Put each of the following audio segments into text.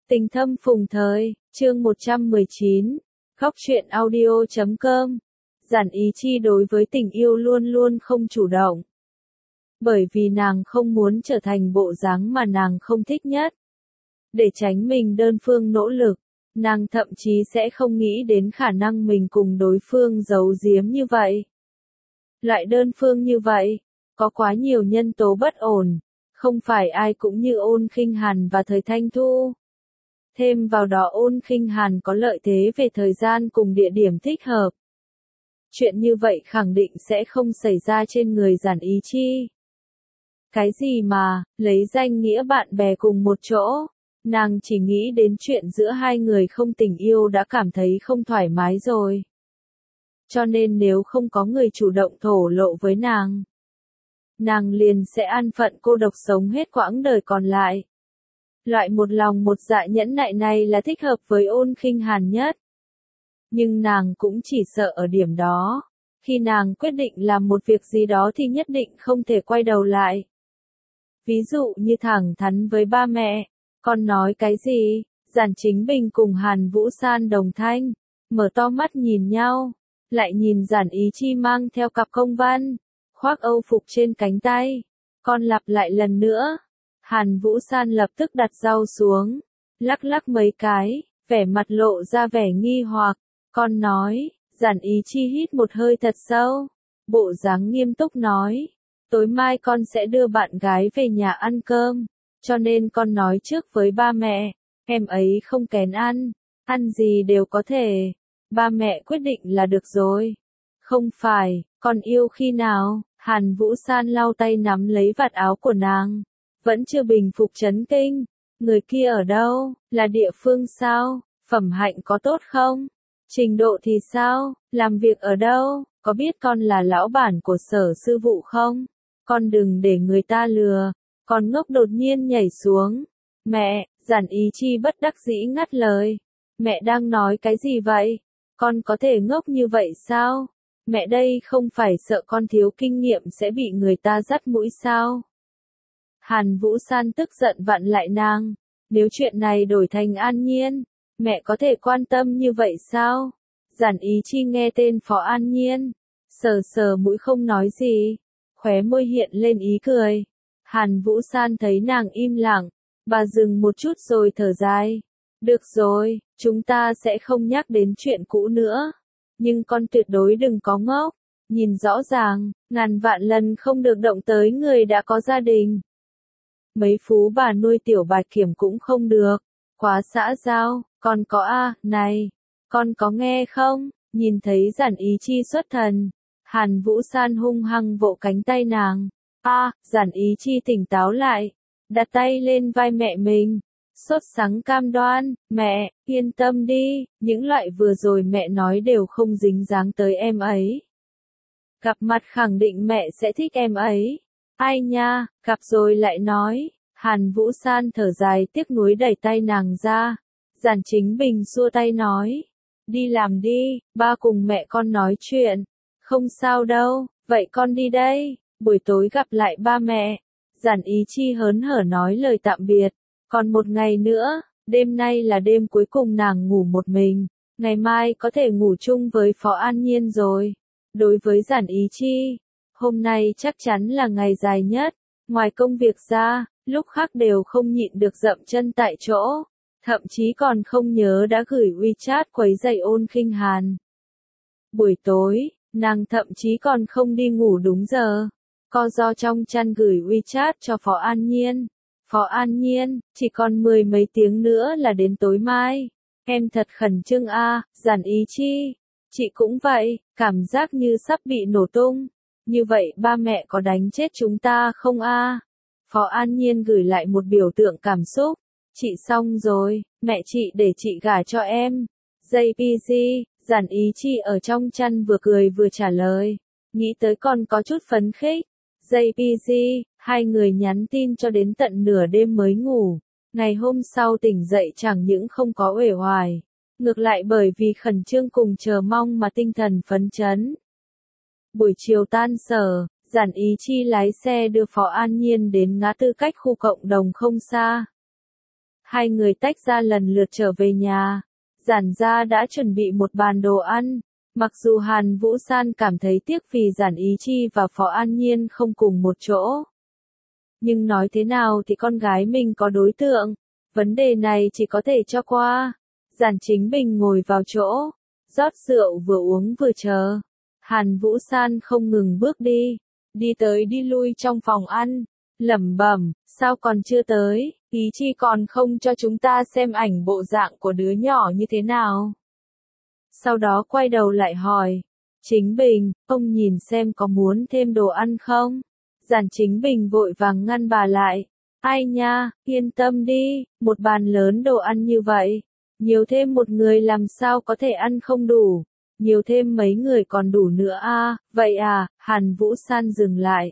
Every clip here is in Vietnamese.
Tình thâm phùng thời, chương 119, khóc chuyện audio.com. Giản Ý Chi đối với tình yêu luôn luôn không chủ động. Bởi vì nàng không muốn trở thành bộ dáng mà nàng không thích nhất. Để tránh mình đơn phương nỗ lực, nàng thậm chí sẽ không nghĩ đến khả năng mình cùng đối phương giấu giếm như vậy. Loại đơn phương như vậy, có quá nhiều nhân tố bất ổn, không phải ai cũng như Ôn Khinh Hàn và Thời Thanh Thu. Thêm vào đó Ôn Khinh Hàn có lợi thế về thời gian cùng địa điểm thích hợp. Chuyện như vậy khẳng định sẽ không xảy ra trên người Giản Ý Chi. Cái gì mà, lấy danh nghĩa bạn bè cùng một chỗ, nàng chỉ nghĩ đến chuyện giữa hai người không tình yêu đã cảm thấy không thoải mái rồi. Cho nên nếu không có người chủ động thổ lộ với nàng liền sẽ an phận cô độc sống hết quãng đời còn lại. Loại một lòng một dạ nhẫn nại này là thích hợp với Ôn Khinh Hàn nhất. Nhưng nàng cũng chỉ sợ ở điểm đó, khi nàng quyết định làm một việc gì đó thì nhất định không thể quay đầu lại. Ví dụ như thẳng thắn với ba mẹ, con nói cái gì, Giản Chính Bình cùng Hàn Vũ San đồng thanh, mở to mắt nhìn nhau, lại nhìn Giản Ý Chi mang theo cặp công văn, khoác âu phục trên cánh tay, con lặp lại lần nữa. Hàn Vũ San lập tức đặt dao xuống, lắc lắc mấy cái, vẻ mặt lộ ra vẻ nghi hoặc, con nói, Giản Ý Chi hít một hơi thật sâu, bộ dáng nghiêm túc nói, tối mai con sẽ đưa bạn gái về nhà ăn cơm, cho nên con nói trước với ba mẹ, em ấy không kén ăn gì đều có thể, ba mẹ quyết định là được rồi. Không phải, con yêu khi nào? Hàn Vũ San lau tay nắm lấy vạt áo của nàng. Vẫn chưa bình phục chấn kinh, người kia ở đâu, là địa phương sao, phẩm hạnh có tốt không, trình độ thì sao, làm việc ở đâu, có biết con là lão bản của Sở Sư vụ không, con đừng để người ta lừa, con ngốc đột nhiên nhảy xuống, mẹ, Giản Ý Chi bất đắc dĩ ngắt lời, mẹ đang nói cái gì vậy, con có thể ngốc như vậy sao, mẹ đây không phải sợ con thiếu kinh nghiệm sẽ bị người ta dắt mũi sao. Hàn Vũ San tức giận vặn lại nàng, nếu chuyện này đổi thành An Nhiên, mẹ có thể quan tâm như vậy sao? Giản Ý Chi nghe tên Phó An Nhiên, sờ sờ mũi không nói gì, khóe môi hiện lên ý cười. Hàn Vũ San thấy nàng im lặng, bà dừng một chút rồi thở dài. Được rồi, chúng ta sẽ không nhắc đến chuyện cũ nữa. Nhưng con tuyệt đối đừng có ngốc, nhìn rõ ràng, ngàn vạn lần không được động tới người đã có gia đình. Mấy phú bà nuôi tiểu bạch kiểm cũng không được, quá xã giao, con có này, con có nghe không, nhìn thấy Giản Ý Chi xuất thần, Hàn Vũ San hung hăng vỗ cánh tay nàng, Giản Ý Chi tỉnh táo lại, đặt tay lên vai mẹ mình, sốt sắng cam đoan, mẹ, yên tâm đi, những loại vừa rồi mẹ nói đều không dính dáng tới em ấy. Gặp mặt khẳng định mẹ sẽ thích em ấy. Ai nha, gặp rồi lại nói, Hàn Vũ San thở dài tiếc nuối đẩy tay nàng ra, Giản Chính Bình xua tay nói, đi làm đi, ba cùng mẹ con nói chuyện, không sao đâu, vậy con đi đây, buổi tối gặp lại ba mẹ. Giản Ý Chi hớn hở nói lời tạm biệt, còn một ngày nữa, đêm nay là đêm cuối cùng nàng ngủ một mình, ngày mai có thể ngủ chung với Phó An Nhiên rồi. Đối với Giản Ý Chi, hôm nay chắc chắn là ngày dài nhất, ngoài công việc ra, lúc khác đều không nhịn được dậm chân tại chỗ, thậm chí còn không nhớ đã gửi WeChat quấy rầy Ôn Khinh Hàn. Buổi tối, nàng thậm chí còn không đi ngủ đúng giờ, co ro trong chăn gửi WeChat cho Phó An Nhiên. Phó An Nhiên, chỉ còn 10 mấy tiếng nữa là đến tối mai, em thật khẩn trương Giản Ý Chi. Chị cũng vậy, cảm giác như sắp bị nổ tung. Như vậy ba mẹ có đánh chết chúng ta không Phó An Nhiên gửi lại một biểu tượng cảm xúc. Chị xong rồi, mẹ chị để chị gả cho em. JPG, Giản Ý Chi ở trong chăn vừa cười vừa trả lời. Nghĩ tới còn có chút phấn khích. JPG, hai người nhắn tin cho đến tận nửa đêm mới ngủ. Ngày hôm sau tỉnh dậy chẳng những không có uể oải. Ngược lại bởi vì khẩn trương cùng chờ mong mà tinh thần phấn chấn. Buổi chiều tan sở, Giản Ý Chi lái xe đưa Phó An Nhiên đến ngã tư cách khu cộng đồng không xa. Hai người tách ra lần lượt trở về nhà. Giản gia đã chuẩn bị một bàn đồ ăn. Mặc dù Hàn Vũ San cảm thấy tiếc vì Giản Ý Chi và Phó An Nhiên không cùng một chỗ. Nhưng nói thế nào thì con gái mình có đối tượng. Vấn đề này chỉ có thể cho qua. Giản Chính Bình ngồi vào chỗ. Rót rượu vừa uống vừa chờ. Hàn Vũ San không ngừng bước đi. Đi tới đi lui trong phòng ăn. Lẩm bẩm, sao còn chưa tới, Ý Chi còn không cho chúng ta xem ảnh bộ dạng của đứa nhỏ như thế nào. Sau đó quay đầu lại hỏi, Chính Bình, ông nhìn xem có muốn thêm đồ ăn không? Giản Chính Bình vội vàng ngăn bà lại. Ai nha, yên tâm đi, một bàn lớn đồ ăn như vậy. Nhiều thêm một người làm sao có thể ăn không đủ. Nhiều thêm mấy người còn đủ nữa à, vậy à, Hàn Vũ San dừng lại.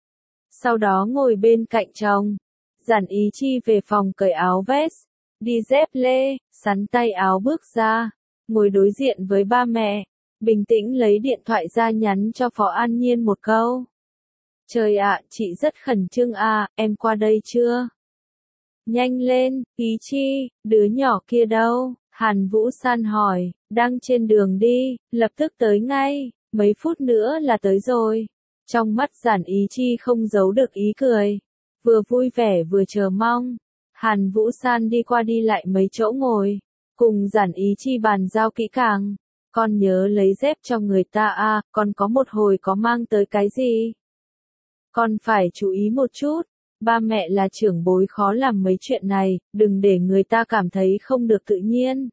Sau đó ngồi bên cạnh chồng. Giản Ý Chi về phòng cởi áo vest, đi dép lê, sắn tay áo bước ra, ngồi đối diện với ba mẹ, bình tĩnh lấy điện thoại ra nhắn cho Phó An Nhiên một câu. Trời ạ, chị rất khẩn trương à, em qua đây chưa? Nhanh lên, Ý Chi, đứa nhỏ kia đâu? Hàn Vũ San hỏi, đang trên đường đi, lập tức tới ngay, mấy phút nữa là tới rồi. Trong mắt Giản Ý Chi không giấu được ý cười, vừa vui vẻ vừa chờ mong. Hàn Vũ San đi qua đi lại mấy chỗ ngồi, cùng Giản Ý Chi bàn giao kỹ càng. Con nhớ lấy dép cho người ta à, con có một hồi có mang tới cái gì? Con phải chú ý một chút, ba mẹ là trưởng bối khó làm mấy chuyện này, đừng để người ta cảm thấy không được tự nhiên.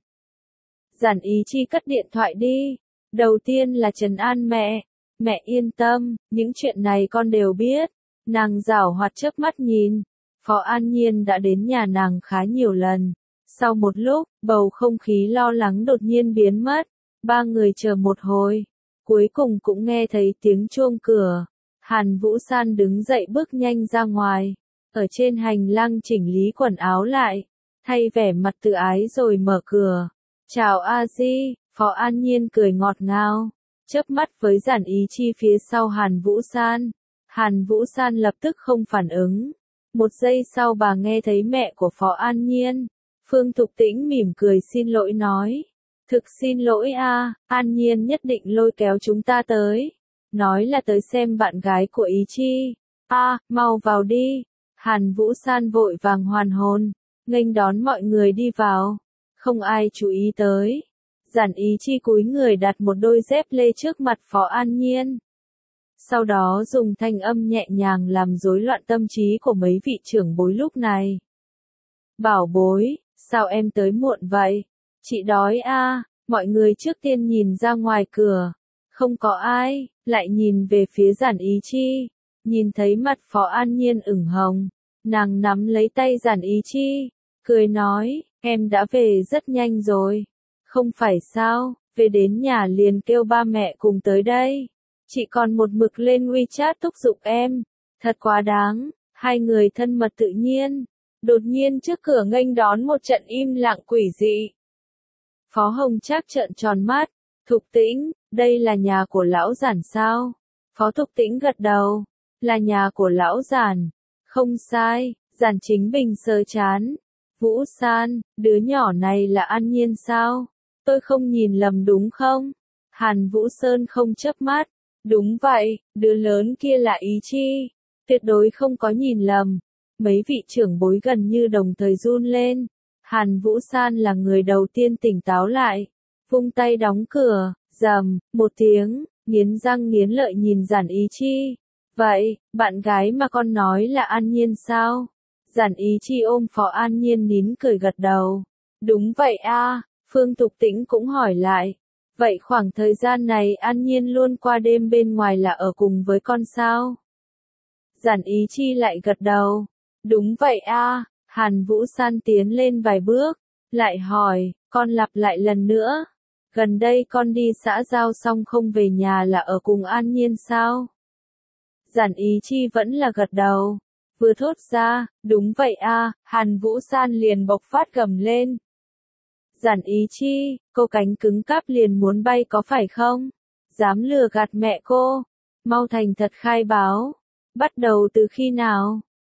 Giản Ý Chi cất điện thoại đi, đầu tiên là trấn an mẹ. Mẹ yên tâm, những chuyện này con đều biết. Nàng giảo hoạt chớp mắt nhìn. Phó An Nhiên đã đến nhà nàng khá nhiều lần. Sau một lúc, bầu không khí lo lắng đột nhiên biến mất. Ba người chờ một hồi. Cuối cùng cũng nghe thấy tiếng chuông cửa. Hàn Vũ San đứng dậy bước nhanh ra ngoài. Ở trên hành lang chỉnh lý quần áo lại. Thay vẻ mặt tự ái rồi mở cửa. Chào A Di, Phó An Nhiên cười ngọt ngào. Chớp mắt với Giản Ý Chi phía sau Hàn Vũ San. Hàn Vũ San lập tức không phản ứng. Một giây sau bà nghe thấy mẹ của Phó An Nhiên. Phương Thục Tĩnh mỉm cười xin lỗi nói. Thực xin lỗi a, An Nhiên nhất định lôi kéo chúng ta tới. Nói là tới xem bạn gái của Ý Chi. Mau vào đi. Hàn Vũ San vội vàng hoàn hồn. Nghênh đón mọi người đi vào. Không ai chú ý tới. Giản Ý Chi cúi người đặt một đôi dép lê trước mặt Phó An Nhiên. Sau đó dùng thanh âm nhẹ nhàng làm rối loạn tâm trí của mấy vị trưởng bối lúc này. Bảo bối, sao em tới muộn vậy? Chị đói à, mọi người trước tiên nhìn ra ngoài cửa. Không có ai, lại nhìn về phía Giản Ý Chi. Nhìn thấy mặt Phó An Nhiên ửng hồng. Nàng nắm lấy tay Giản Ý Chi, cười nói, em đã về rất nhanh rồi. Không phải sao, về đến nhà liền kêu ba mẹ cùng tới đây. Chị còn một mực lên WeChat thúc giục em. Thật quá đáng, hai người thân mật tự nhiên. Đột nhiên trước cửa nghênh đón một trận im lặng quỷ dị. Phó Hồng Trác trợn tròn mắt. Thục Tĩnh, đây là nhà của lão Giản sao? Phó Thục Tĩnh gật đầu. Là nhà của lão Giản. Không sai, Giản Chính Bình sờ chán. Vũ San, đứa nhỏ này là An Nhiên sao? Tôi không nhìn lầm đúng không? Hàn Vũ Sơn không chớp mắt. Đúng vậy, đứa lớn kia là Ý Chi. Tuyệt đối không có nhìn lầm. Mấy vị trưởng bối gần như đồng thời run lên. Hàn Vũ San là người đầu tiên tỉnh táo lại. Vung tay đóng cửa, rầm, một tiếng, nghiến răng nghiến lợi nhìn Giản Ý Chi. Vậy, bạn gái mà con nói là An Nhiên sao? Giản Ý Chi ôm Phó An Nhiên nín cười gật đầu. Đúng vậy a. Phương Thục Tĩnh cũng hỏi lại. Vậy khoảng thời gian này An Nhiên luôn qua đêm bên ngoài là ở cùng với con sao? Giản Ý Chi lại gật đầu. Đúng vậy a. Hàn Vũ San tiến lên vài bước. Lại hỏi, con lặp lại lần nữa. Gần đây con đi xã giao xong không về nhà là ở cùng An Nhiên sao? Giản Ý Chi vẫn là gật đầu. Vừa thốt ra, đúng vậy a, Hàn Vũ San liền bộc phát gầm lên. Giản Ý Chi, cô cánh cứng cáp liền muốn bay có phải không? Dám lừa gạt mẹ cô? Mau thành thật khai báo. Bắt đầu từ khi nào?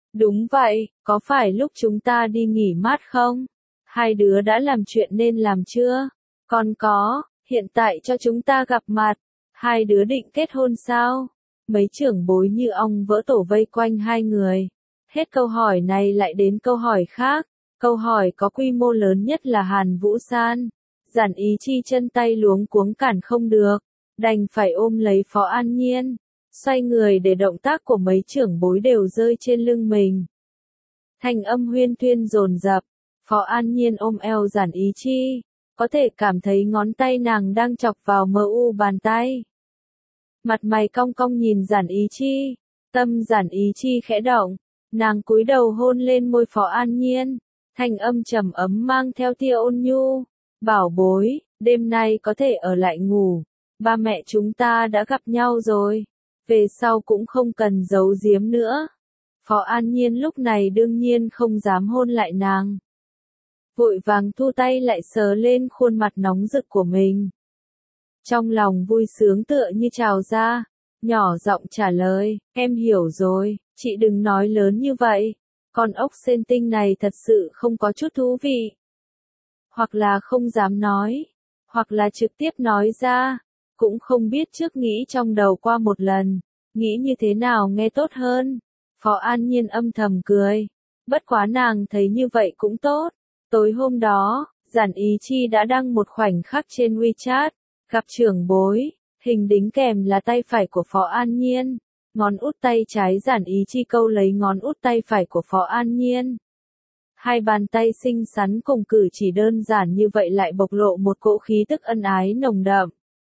Đúng vậy, có phải lúc chúng ta đi nghỉ mát không? Hai đứa đã làm chuyện nên làm chưa? Còn có, hiện tại cho chúng ta gặp mặt. Hai đứa định kết hôn sao? Mấy trưởng bối như ong vỡ tổ vây quanh hai người. Hết câu hỏi này lại đến câu hỏi khác. Câu hỏi có quy mô lớn nhất là Hàn Vũ San. Giản Ý Chi chân tay luống cuống cản không được, đành phải ôm lấy Phó An Nhiên, xoay người để động tác của mấy trưởng bối đều rơi trên lưng mình. Thanh âm huyên thuyên dồn dập, Phó An Nhiên ôm eo Giản Ý Chi, có thể cảm thấy ngón tay nàng đang chọc vào mờ u bàn tay. Mặt mày cong cong nhìn Giản Ý Chi, tâm Giản Ý Chi khẽ động, nàng cúi đầu hôn lên môi Phó An Nhiên, thanh âm trầm ấm mang theo tia ôn nhu. Bảo bối, đêm nay có thể ở lại ngủ, ba mẹ chúng ta đã gặp nhau rồi, về sau cũng không cần giấu giếm nữa. Phó An Nhiên lúc này đương nhiên không dám hôn lại nàng. Vội vàng thu tay lại sờ lên khuôn mặt nóng rực của mình. Trong lòng vui sướng tựa như trào ra, nhỏ giọng trả lời, em hiểu rồi, chị đừng nói lớn như vậy, con ốc sên tinh này thật sự không có chút thú vị. Hoặc là không dám nói, hoặc là trực tiếp nói ra, cũng không biết trước nghĩ trong đầu qua một lần, nghĩ như thế nào nghe tốt hơn. Phó An Nhiên âm thầm cười, bất quá nàng thấy như vậy cũng tốt. Tối hôm đó, Giản Ý Chi đã đăng một khoảnh khắc trên WeChat, gặp trưởng bối, hình đính kèm là tay phải của Phó An Nhiên, ngón út tay trái Giản Ý Chi câu lấy ngón út tay phải của Phó An Nhiên. Hai bàn tay xinh xắn cùng cử chỉ đơn giản như vậy lại bộc lộ một cỗ khí tức ân ái nồng đậm.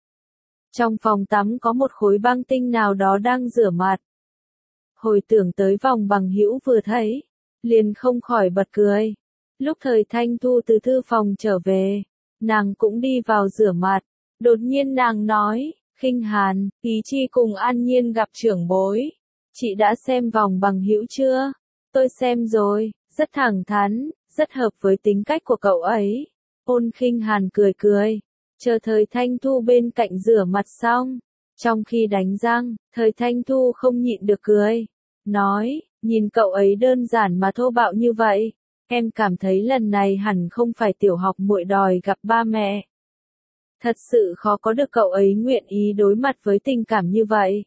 Trong phòng tắm có một khối băng tinh nào đó đang rửa mặt. Hồi tưởng tới vòng bằng hữu vừa thấy, liền không khỏi bật cười. Lúc Thời Thanh Thu từ thư phòng trở về, nàng cũng đi vào rửa mặt. Đột nhiên nàng nói, Khinh Hàn, Ý Chi cùng An Nhiên gặp trưởng bối. Chị đã xem vòng bằng hữu chưa? Tôi xem rồi. Rất thẳng thắn, rất hợp với tính cách của cậu ấy. Ôn Khinh Hàn cười cười, chờ Thời Thanh Thu bên cạnh rửa mặt xong. Trong khi đánh răng, Thời Thanh Thu không nhịn được cười. Nói, nhìn cậu ấy đơn giản mà thô bạo như vậy. Em cảm thấy lần này hẳn không phải tiểu học muội đòi gặp ba mẹ. Thật sự khó có được cậu ấy nguyện ý đối mặt với tình cảm như vậy.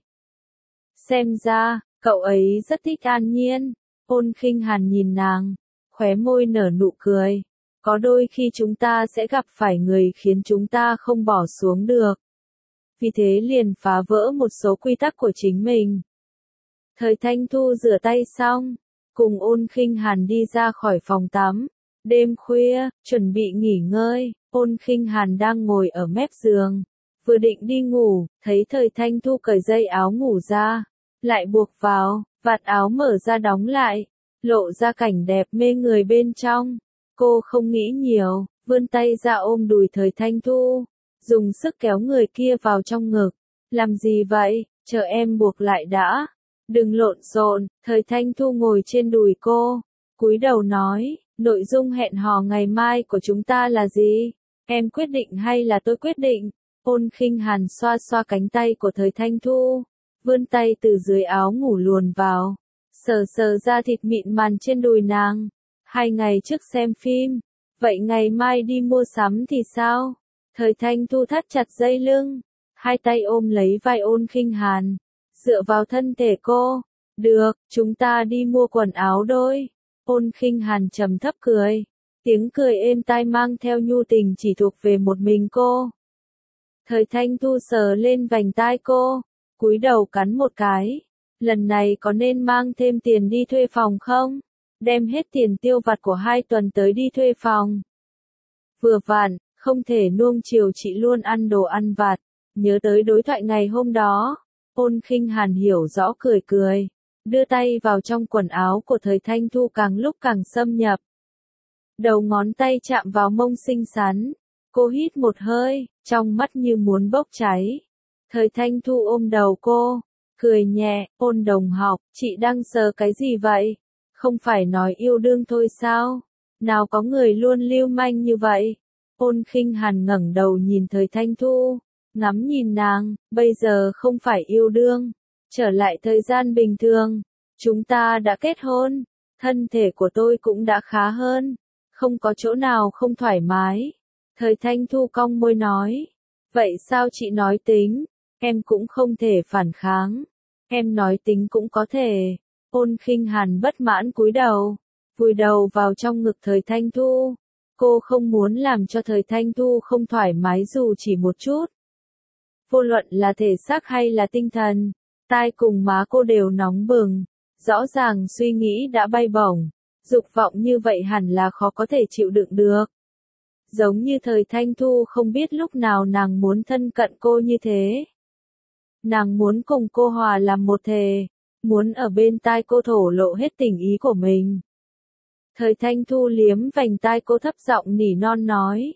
Xem ra, cậu ấy rất thích An Nhiên. Ôn Khinh Hàn nhìn nàng, khóe môi nở nụ cười. Có đôi khi chúng ta sẽ gặp phải người khiến chúng ta không bỏ xuống được. Vì thế liền phá vỡ một số quy tắc của chính mình. Thời Thanh Thu rửa tay xong, cùng Ôn Khinh Hàn đi ra khỏi phòng tắm. Đêm khuya, chuẩn bị nghỉ ngơi, Ôn Khinh Hàn đang ngồi ở mép giường. Vừa định đi ngủ, thấy Thời Thanh Thu cởi dây áo ngủ ra, lại buộc vào. Vạt áo mở ra đóng lại, lộ ra cảnh đẹp mê người bên trong. Cô không nghĩ nhiều, vươn tay ra ôm đùi Thời Thanh Thu, dùng sức kéo người kia vào trong ngực. Làm gì vậy, chờ em buộc lại đã. Đừng lộn xộn. Thời Thanh Thu ngồi trên đùi cô, cúi đầu nói, nội dung hẹn hò ngày mai của chúng ta là gì? Em quyết định hay là tôi quyết định? Ôn Khinh Hàn xoa xoa cánh tay của Thời Thanh Thu. Vươn tay từ dưới áo ngủ luồn vào, sờ sờ da thịt mịn màng trên đùi nàng. 2 ngày trước xem phim, vậy ngày mai đi mua sắm thì sao? Thời Thanh Thu thắt chặt dây lưng, hai tay ôm lấy vai Ôn Khinh Hàn, dựa vào thân thể cô. Được, chúng ta đi mua quần áo đôi. Ôn Khinh Hàn trầm thấp cười, tiếng cười êm tai mang theo nhu tình chỉ thuộc về một mình cô. Thời Thanh Thu sờ lên vành tai cô, cúi đầu cắn một cái. Lần này có nên mang thêm tiền đi thuê phòng không? Đem hết tiền tiêu vặt của 2 tuần tới đi thuê phòng. Vừa vặn, không thể nuông chiều chị luôn ăn đồ ăn vặt. Nhớ tới đối thoại ngày hôm đó, Ôn Khinh Hàn hiểu rõ cười cười, đưa tay vào trong quần áo của Thời Thanh Thu càng lúc càng xâm nhập. Đầu ngón tay chạm vào mông xinh xắn, cô hít một hơi, trong mắt như muốn bốc cháy. Thời Thanh Thu ôm đầu cô, cười nhẹ, Ôn đồng học, chị đang sờ cái gì vậy? Không phải nói yêu đương thôi sao? Nào có người luôn lưu manh như vậy? Ôn Khinh Hàn ngẩng đầu nhìn Thời Thanh Thu, ngắm nhìn nàng, bây giờ không phải yêu đương, trở lại thời gian bình thường. Chúng ta đã kết hôn, thân thể của tôi cũng đã khá hơn, không có chỗ nào không thoải mái. Thời Thanh Thu cong môi nói, vậy sao chị nói tính, em cũng không thể phản kháng, em nói tính cũng có thể. Ôn Khinh Hàn bất mãn cúi đầu, vùi đầu vào trong ngực Thời Thanh Thu. Cô không muốn làm cho Thời Thanh Thu không thoải mái dù chỉ một chút. Vô luận là thể xác hay là tinh thần, tai cùng má cô đều nóng bừng, rõ ràng suy nghĩ đã bay bổng, dục vọng như vậy hẳn là khó có thể chịu đựng được. Giống như Thời Thanh Thu không biết lúc nào nàng muốn thân cận cô như thế. Nàng muốn cùng cô hòa làm một thể, muốn ở bên tai cô thổ lộ hết tình ý của mình. Thời Thanh Thu liếm vành tai cô thấp giọng nỉ non nói.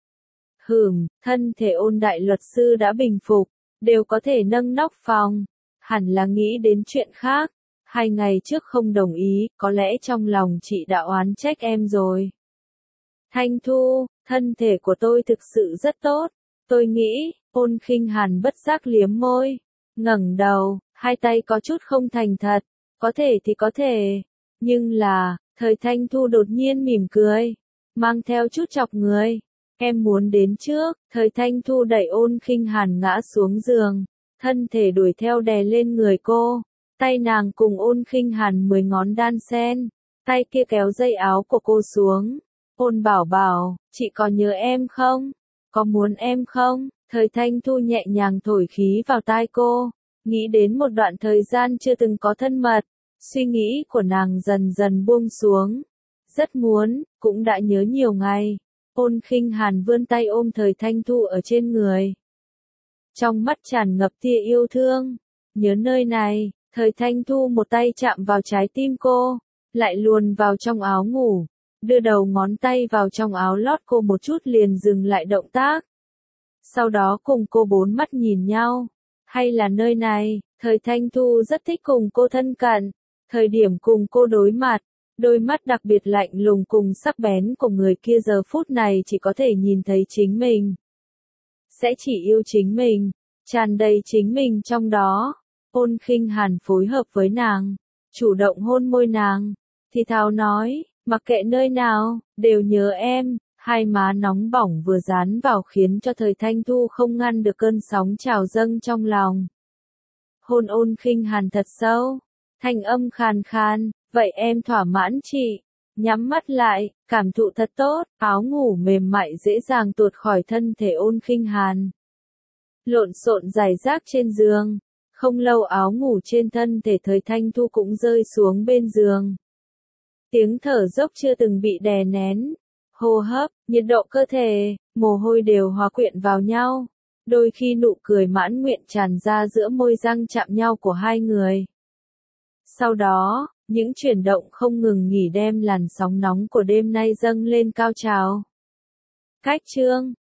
Thân thể Ôn đại luật sư đã bình phục, đều có thể nâng nóc phòng, hẳn là nghĩ đến chuyện khác. 2 ngày trước không đồng ý, có lẽ trong lòng chị đã oán trách em rồi. Thanh Thu, thân thể của tôi thực sự rất tốt, tôi nghĩ. Ôn Khinh Hàn bất giác liếm môi, ngẩng đầu, hai tay có chút không thành thật, có thể thì có thể, nhưng là, Thời Thanh Thu đột nhiên mỉm cười, mang theo chút chọc người. Em muốn đến trước. Thời Thanh Thu đẩy Ôn Khinh Hàn ngã xuống giường, thân thể đuổi theo đè lên người cô, tay nàng cùng Ôn Khinh Hàn 10 ngón đan xen, tay kia kéo dây áo của cô xuống. Ôn bảo bảo, chị có nhớ em không? Có muốn em không? Thời Thanh Thu nhẹ nhàng thổi khí vào tai cô, nghĩ đến một đoạn thời gian chưa từng có thân mật, suy nghĩ của nàng dần dần buông xuống. Rất muốn, cũng đã nhớ nhiều ngày. Ôn Khinh Hàn vươn tay ôm Thời Thanh Thu ở trên người. Trong mắt tràn ngập tia yêu thương. Nhớ nơi này. Thời Thanh Thu một tay chạm vào trái tim cô, lại luồn vào trong áo ngủ, đưa đầu ngón tay vào trong áo lót cô một chút liền dừng lại động tác. Sau đó cùng cô bốn mắt nhìn nhau. Hay là nơi này. Thời Thanh Thu rất thích cùng cô thân cận. Thời điểm cùng cô đối mặt, đôi mắt đặc biệt lạnh lùng cùng sắc bén của người kia giờ phút này chỉ có thể nhìn thấy chính mình. Sẽ chỉ yêu chính mình, tràn đầy chính mình trong đó. Ôn Khinh Hàn phối hợp với nàng, chủ động hôn môi nàng, thì thào nói, mặc kệ nơi nào, đều nhớ em. Hai má nóng bỏng vừa dán vào khiến cho Thời Thanh Thu không ngăn được cơn sóng trào dâng trong lòng. Hôn Ôn Khinh Hàn thật sâu, thanh âm khàn khàn, vậy em thỏa mãn chị. Nhắm mắt lại, cảm thụ thật tốt, áo ngủ mềm mại dễ dàng tuột khỏi thân thể Ôn Khinh Hàn. Lộn xộn rải rác trên giường, không lâu áo ngủ trên thân thể Thời Thanh Thu cũng rơi xuống bên giường. Tiếng thở dốc chưa từng bị đè nén. Hô hấp, nhiệt độ cơ thể, mồ hôi đều hòa quyện vào nhau. Đôi khi nụ cười mãn nguyện tràn ra giữa môi răng chạm nhau của hai người. Sau đó, những chuyển động không ngừng nghỉ đem làn sóng nóng của đêm nay dâng lên cao trào. Cách chương